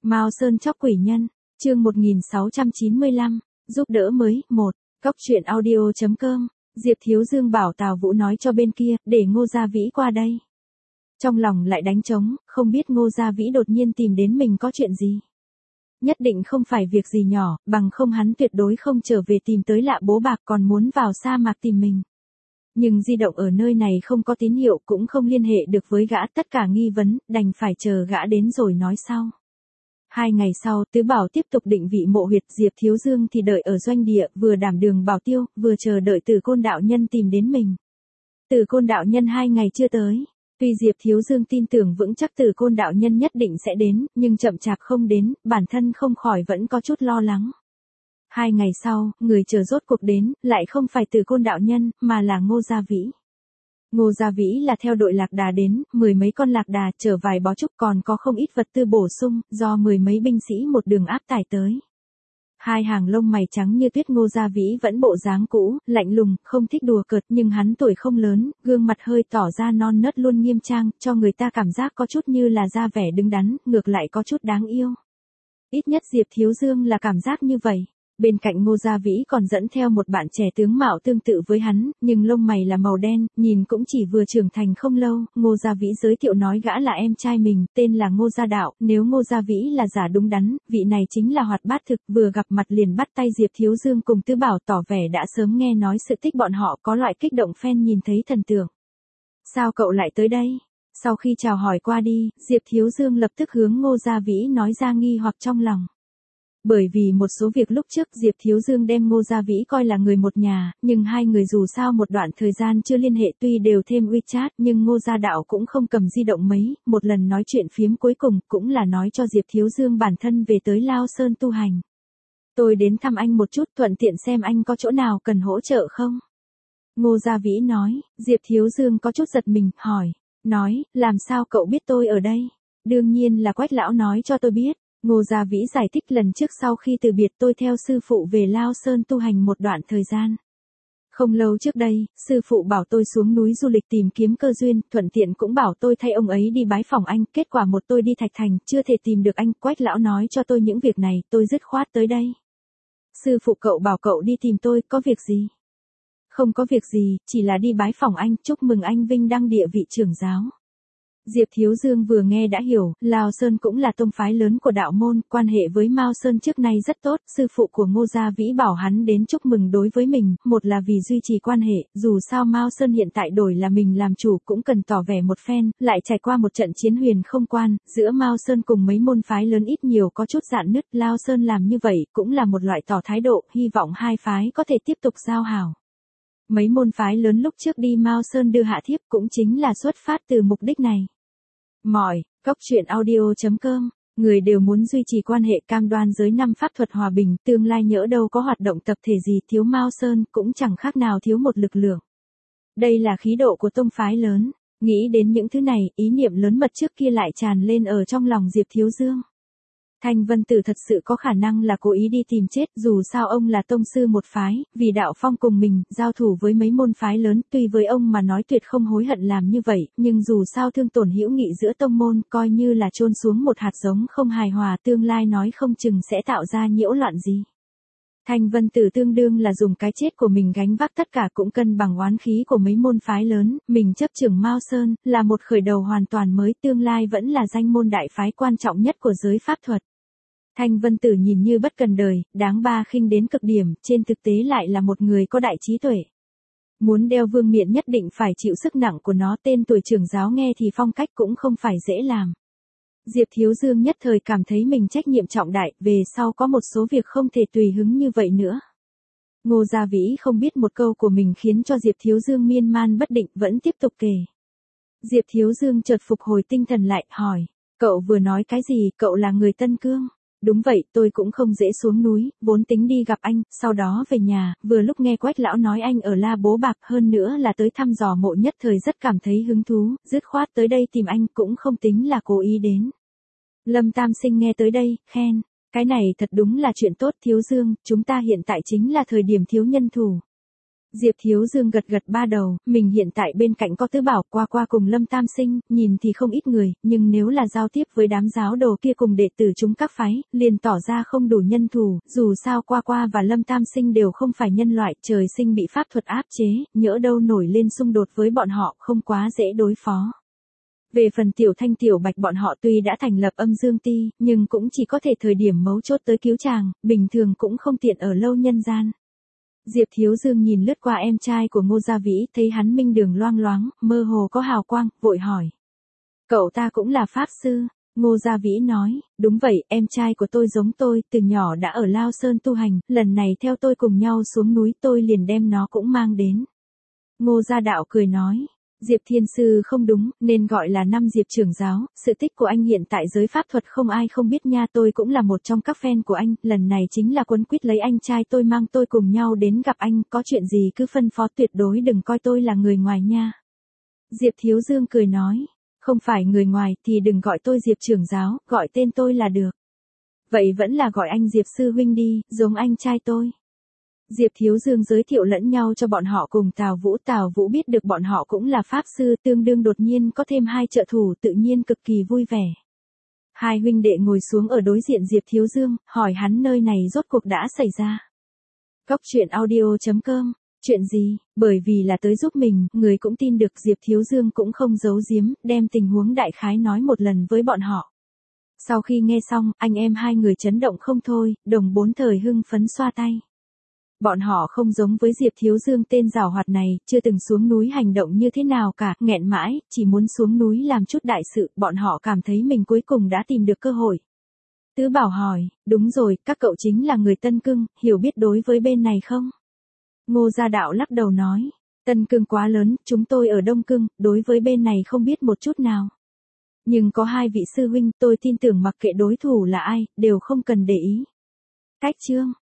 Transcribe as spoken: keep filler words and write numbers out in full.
Mao Sơn chóc quỷ nhân, chương một nghìn sáu trăm chín mươi lăm, giúp đỡ mới, một, Cóc truyện audio chấm com, Diệp Thiếu Dương bảo Tào Vũ nói cho bên kia, để Ngô Gia Vĩ qua đây. Trong lòng lại đánh trống, không biết Ngô Gia Vĩ đột nhiên tìm đến mình có chuyện gì. Nhất định không phải việc gì nhỏ, bằng không hắn tuyệt đối không trở về tìm tới Lạ Bố Bạc còn muốn vào sa mạc tìm mình. Nhưng di động ở nơi này không có tín hiệu cũng không liên hệ được với gã, tất cả nghi vấn, đành phải chờ gã đến rồi nói sau. Hai ngày sau, Tứ Bảo tiếp tục định vị mộ huyệt, Diệp Thiếu Dương thì đợi ở doanh địa, vừa đảm đường bảo tiêu, vừa chờ đợi Từ Côn đạo nhân tìm đến mình. Từ Côn đạo nhân hai ngày chưa tới. Tuy Diệp Thiếu Dương tin tưởng vững chắc Từ Côn đạo nhân nhất định sẽ đến, nhưng chậm chạp không đến, bản thân không khỏi vẫn có chút lo lắng. Hai ngày sau, người chờ rốt cuộc đến, lại không phải Từ Côn đạo nhân, mà là Ngô Gia Vĩ. Ngô Gia Vĩ là theo đội lạc đà đến, mười mấy con lạc đà chở vài bó trúc, còn có không ít vật tư bổ sung, do mười mấy binh sĩ một đường áp tải tới. Hai hàng lông mày trắng như tuyết, Ngô Gia Vĩ vẫn bộ dáng cũ, lạnh lùng, không thích đùa cợt, nhưng hắn tuổi không lớn, gương mặt hơi tỏ ra non nớt luôn nghiêm trang, cho người ta cảm giác có chút như là da vẻ đứng đắn, ngược lại có chút đáng yêu. Ít nhất Diệp Thiếu Dương là cảm giác như vậy. Bên cạnh Ngô Gia Vĩ còn dẫn theo một bạn trẻ tướng mạo tương tự với hắn, nhưng lông mày là màu đen, nhìn cũng chỉ vừa trưởng thành không lâu. Ngô Gia Vĩ giới thiệu nói gã là em trai mình, tên là Ngô Gia Đạo. Nếu Ngô Gia Vĩ là giả đúng đắn, vị này chính là hoạt bát thực. Vừa gặp mặt liền bắt tay Diệp Thiếu Dương cùng Tứ Bảo, tỏ vẻ đã sớm nghe nói sự tích bọn họ, có loại kích động phen nhìn thấy thần tượng. Sao cậu lại tới đây? Sau khi chào hỏi qua đi, Diệp Thiếu Dương lập tức hướng Ngô Gia Vĩ nói ra nghi hoặc trong lòng. Bởi vì một số việc lúc trước Diệp Thiếu Dương đem Ngô Gia Vĩ coi là người một nhà, nhưng hai người dù sao một đoạn thời gian chưa liên hệ, tuy đều thêm WeChat nhưng Ngô Gia Đạo cũng không cầm di động mấy, một lần nói chuyện phiếm cuối cùng cũng là nói cho Diệp Thiếu Dương bản thân về tới Lao Sơn tu hành. Tôi đến thăm anh một chút, thuận tiện xem anh có chỗ nào cần hỗ trợ không? Ngô Gia Vĩ nói. Diệp Thiếu Dương có chút giật mình, hỏi, nói, làm sao cậu biết tôi ở đây? Đương nhiên là Quách lão nói cho tôi biết. Ngô Gia Vĩ giải thích, lần trước sau khi từ biệt tôi theo sư phụ về Lao Sơn tu hành một đoạn thời gian. Không lâu trước đây, sư phụ bảo tôi xuống núi du lịch tìm kiếm cơ duyên, thuận tiện cũng bảo tôi thay ông ấy đi bái phỏng anh, kết quả một tôi đi Thạch Thành, chưa thể tìm được anh, Quách lão nói cho tôi những việc này, tôi dứt khoát tới đây. Sư phụ cậu bảo cậu đi tìm tôi, có việc gì? Không có việc gì, chỉ là đi bái phỏng anh, chúc mừng anh vinh đăng địa vị trưởng giáo. Diệp Thiếu Dương vừa nghe đã hiểu, Lao Sơn cũng là tông phái lớn của đạo môn, quan hệ với Mao Sơn trước nay rất tốt, sư phụ của Ngô Gia Vĩ bảo hắn đến chúc mừng đối với mình, một là vì duy trì quan hệ, dù sao Mao Sơn hiện tại đổi là mình làm chủ cũng cần tỏ vẻ một phen, lại trải qua một trận chiến huyền không quan, giữa Mao Sơn cùng mấy môn phái lớn ít nhiều có chút rạn nứt, Lao Sơn làm như vậy cũng là một loại tỏ thái độ, hy vọng hai phái có thể tiếp tục giao hảo. Mấy môn phái lớn lúc trước đi Mao Sơn đưa hạ thiếp cũng chính là xuất phát từ mục đích này. Mỏi, Cóc truyện audio chấm com, người đều muốn duy trì quan hệ, cam đoan giới năm pháp thuật hòa bình, tương lai nhỡ đâu có hoạt động tập thể gì, thiếu Mao Sơn cũng chẳng khác nào thiếu một lực lượng. Đây là khí độ của tông phái lớn, nghĩ đến những thứ này, ý niệm lớn mật trước kia lại tràn lên ở trong lòng Diệp Thiếu Dương. Thanh Vân Tử thật sự có khả năng là cố ý đi tìm chết, dù sao ông là tông sư một phái, vì đạo phong cùng mình, giao thủ với mấy môn phái lớn, tuy với ông mà nói tuyệt không hối hận làm như vậy, nhưng dù sao thương tổn hữu nghị giữa tông môn, coi như là chôn xuống một hạt giống không hài hòa, tương lai nói không chừng sẽ tạo ra nhiễu loạn gì. Thanh Vân Tử tương đương là dùng cái chết của mình gánh vác tất cả, cũng cân bằng oán khí của mấy môn phái lớn, mình chấp trưởng Mao Sơn, là một khởi đầu hoàn toàn mới, tương lai vẫn là danh môn đại phái quan trọng nhất của giới pháp thuật. Thanh Vân Tử nhìn như bất cần đời, đáng ba khinh đến cực điểm, trên thực tế lại là một người có đại trí tuệ. Muốn đeo vương miện nhất định phải chịu sức nặng của nó, tên tuổi trưởng giáo nghe thì phong cách cũng không phải dễ làm. Diệp Thiếu Dương nhất thời cảm thấy mình trách nhiệm trọng đại, về sau có một số việc không thể tùy hứng như vậy nữa. Ngô Gia Vĩ không biết một câu của mình khiến cho Diệp Thiếu Dương miên man bất định, vẫn tiếp tục kể. Diệp Thiếu Dương chợt phục hồi tinh thần lại, hỏi, cậu vừa nói cái gì, cậu là người Tân Cương? Đúng vậy, tôi cũng không dễ xuống núi, vốn tính đi gặp anh, sau đó về nhà, vừa lúc nghe Quách lão nói anh ở La Bố Bạc, hơn nữa là tới thăm dò mộ, nhất thời rất cảm thấy hứng thú, dứt khoát tới đây tìm anh, cũng không tính là cố ý đến. Lâm Tam Sinh nghe tới đây, khen, cái này thật đúng là chuyện tốt Thiếu Dương, chúng ta hiện tại chính là thời điểm thiếu nhân thủ. Diệp Thiếu Dương gật gật ba đầu, mình hiện tại bên cạnh có Tứ Bảo, qua qua cùng Lâm Tam Sinh, nhìn thì không ít người, nhưng nếu là giao tiếp với đám giáo đồ kia cùng đệ tử chúng các phái, liền tỏ ra không đủ nhân thủ, dù sao qua qua và Lâm Tam Sinh đều không phải nhân loại, trời sinh bị pháp thuật áp chế, nhỡ đâu nổi lên xung đột với bọn họ, không quá dễ đối phó. Về phần Tiểu Thanh Tiểu Bạch bọn họ tuy đã thành lập âm dương ti, nhưng cũng chỉ có thể thời điểm mấu chốt tới cứu chàng, bình thường cũng không tiện ở lâu nhân gian. Diệp Thiếu Dương nhìn lướt qua em trai của Ngô Gia Vĩ, thấy hắn minh đường loang loáng, mơ hồ có hào quang, vội hỏi. Cậu ta cũng là pháp sư? Ngô Gia Vĩ nói, đúng vậy, em trai của tôi giống tôi, từ nhỏ đã ở Lao Sơn tu hành, lần này theo tôi cùng nhau xuống núi tôi liền đem nó cũng mang đến. Ngô Gia Đạo cười nói. Diệp Thiên Sư không đúng, nên gọi là năm Diệp trưởng giáo, sự tích của anh hiện tại giới pháp thuật không ai không biết nha, tôi cũng là một trong các fan của anh, lần này chính là quấn quýt lấy anh trai tôi mang tôi cùng nhau đến gặp anh, có chuyện gì cứ phân phó, tuyệt đối đừng coi tôi là người ngoài nha. Diệp Thiếu Dương cười nói, không phải người ngoài thì đừng gọi tôi Diệp trưởng giáo, gọi tên tôi là được. Vậy vẫn là gọi anh Diệp Sư Huynh đi, giống anh trai tôi. Diệp Thiếu Dương giới thiệu lẫn nhau cho bọn họ cùng Tào Vũ. Tào Vũ biết được bọn họ cũng là pháp sư, tương đương đột nhiên có thêm hai trợ thủ, tự nhiên cực kỳ vui vẻ. Hai huynh đệ ngồi xuống ở đối diện Diệp Thiếu Dương, hỏi hắn nơi này rốt cuộc đã xảy ra. Cóc truyện audio chấm com, chuyện gì, bởi vì là tới giúp mình, người cũng tin được. Diệp Thiếu Dương cũng không giấu giếm, đem tình huống đại khái nói một lần với bọn họ. Sau khi nghe xong, anh em hai người chấn động không thôi, đồng bốn thời hưng phấn xoa tay. Bọn họ không giống với Diệp Thiếu Dương tên giảo hoạt này, chưa từng xuống núi hành động như thế nào cả, nghẹn mãi, chỉ muốn xuống núi làm chút đại sự, bọn họ cảm thấy mình cuối cùng đã tìm được cơ hội. Tứ Bảo hỏi, đúng rồi, các cậu chính là người Tân Cưng, hiểu biết đối với bên này không? Ngô Gia Đạo lắc đầu nói, Tân Cưng quá lớn, chúng tôi ở Đông Cưng, đối với bên này không biết một chút nào. Nhưng có hai vị sư huynh, tôi tin tưởng mặc kệ đối thủ là ai, đều không cần để ý. Cách chương